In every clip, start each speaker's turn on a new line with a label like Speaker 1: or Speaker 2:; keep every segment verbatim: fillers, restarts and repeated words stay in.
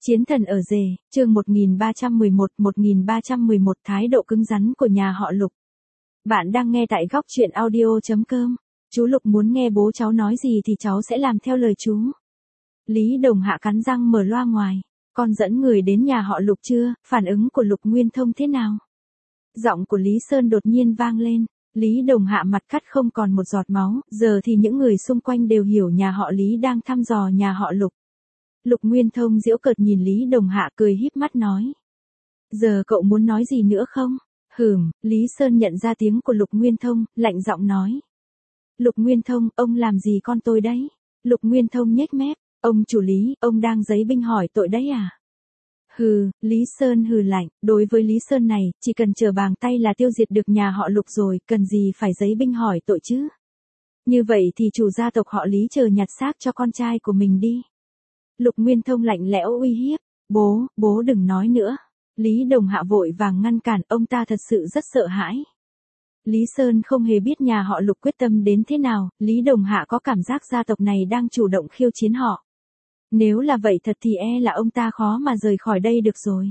Speaker 1: Chiến thần ở rể, chương một nghìn ba trăm mười một, một nghìn ba trăm mười một thái độ cứng rắn của nhà họ Lục. Bạn đang nghe tại góc truyện audio chấm com. Chú Lục muốn nghe bố cháu nói gì thì cháu sẽ làm theo lời chú. Lý Đồng Hạ cắn răng mở loa ngoài. Con dẫn người đến nhà họ Lục chưa, phản ứng của Lục Nguyên Thông thế nào? Giọng của Lý Sơn đột nhiên vang lên. Lý Đồng Hạ mặt cắt không còn một giọt máu, giờ thì những người xung quanh đều hiểu nhà họ Lý đang thăm dò nhà họ Lục. Lục Nguyên Thông giễu cợt nhìn Lý Đồng Hạ cười híp mắt nói. Giờ cậu muốn nói gì nữa không? Hừm, Lý Sơn nhận ra tiếng của Lục Nguyên Thông, lạnh giọng nói. Lục Nguyên Thông, ông làm gì con tôi đấy? Lục Nguyên Thông nhếch mép, ông chủ Lý, ông đang giấy binh hỏi tội đấy à? Hừ, Lý Sơn hừ lạnh, đối với Lý Sơn này, chỉ cần chờ bàn tay là tiêu diệt được nhà họ Lục rồi, cần gì phải giấy binh hỏi tội chứ? Như vậy thì chủ gia tộc họ Lý chờ nhặt xác cho con trai của mình đi. Lục Nguyên Thông lạnh lẽo uy hiếp, bố, bố đừng nói nữa. Lý Đồng Hạ vội vàng ngăn cản, ông ta thật sự rất sợ hãi. Lý Sơn không hề biết nhà họ Lục quyết tâm đến thế nào, Lý Đồng Hạ có cảm giác gia tộc này đang chủ động khiêu chiến họ. Nếu là vậy thật thì e là ông ta khó mà rời khỏi đây được rồi.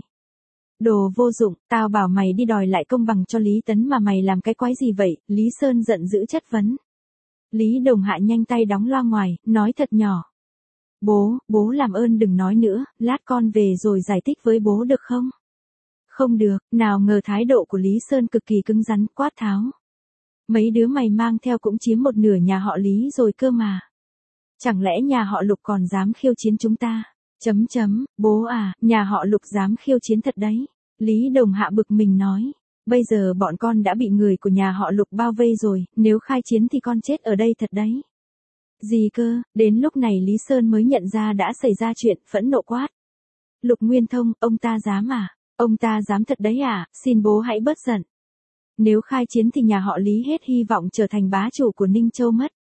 Speaker 1: Đồ vô dụng, tao bảo mày đi đòi lại công bằng cho Lý Tấn mà mày làm cái quái gì vậy, Lý Sơn giận dữ chất vấn. Lý Đồng Hạ nhanh tay đóng loa ngoài, nói thật nhỏ. Bố, bố làm ơn đừng nói nữa, lát con về rồi giải thích với bố được không? Không được, nào ngờ thái độ của Lý Sơn cực kỳ cứng rắn, quát tháo. Mấy đứa mày mang theo cũng chiếm một nửa nhà họ Lý rồi cơ mà. Chẳng lẽ nhà họ Lục còn dám khiêu chiến chúng ta? Chấm chấm, bố à, nhà họ Lục dám khiêu chiến thật đấy. Lý Đồng Hạ bực mình nói. Bây giờ bọn con đã bị người của nhà họ Lục bao vây rồi, nếu khai chiến thì con chết ở đây thật đấy. Gì cơ, đến lúc này Lý Sơn mới nhận ra đã xảy ra chuyện, phẫn nộ quát. Lục Nguyên Thông, ông ta dám à? Ông ta dám thật đấy à, xin bố hãy bớt giận. Nếu khai chiến thì nhà họ Lý hết hy vọng trở thành bá chủ của Ninh Châu mất.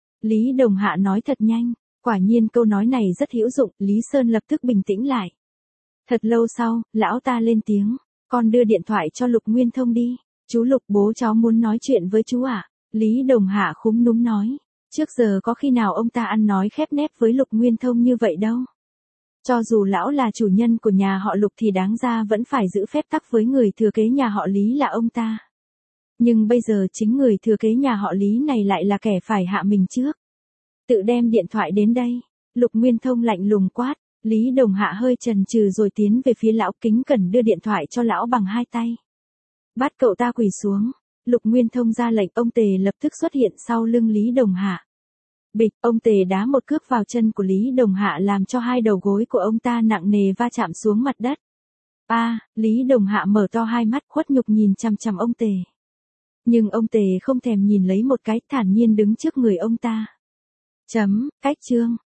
Speaker 1: Lý Đồng Hạ nói thật nhanh, quả nhiên câu nói này rất hữu dụng, Lý Sơn lập tức bình tĩnh lại. Thật lâu sau, lão ta lên tiếng, con đưa điện thoại cho Lục Nguyên Thông đi. Chú Lục, bố cháu muốn nói chuyện với chú ạ. À? Lý Đồng Hạ khúm núm nói. Trước giờ có khi nào ông ta ăn nói khép nép với Lục Nguyên Thông như vậy đâu. Cho dù lão là chủ nhân của nhà họ Lục thì đáng ra vẫn phải giữ phép tắc với người thừa kế nhà họ Lý là ông ta. Nhưng bây giờ chính người thừa kế nhà họ Lý này lại là kẻ phải hạ mình trước. Tự đem điện thoại đến đây. Lục Nguyên Thông lạnh lùng quát. Lý Đồng Hạ hơi chần chừ rồi tiến về phía lão, kính cẩn đưa điện thoại cho lão bằng hai tay. Bắt cậu ta quỳ xuống. Lục Nguyên Thông ra lệnh, ông Tề lập tức xuất hiện sau lưng Lý Đồng Hạ. Bịch, ông Tề đá một cước vào chân của Lý Đồng Hạ làm cho hai đầu gối của ông ta nặng nề va chạm xuống mặt đất. A, à, Lý Đồng Hạ mở to hai mắt khuất nhục nhìn chằm chằm ông Tề. Nhưng ông Tề không thèm nhìn lấy một cái, thản nhiên đứng trước người ông ta. Chấm, cách chương.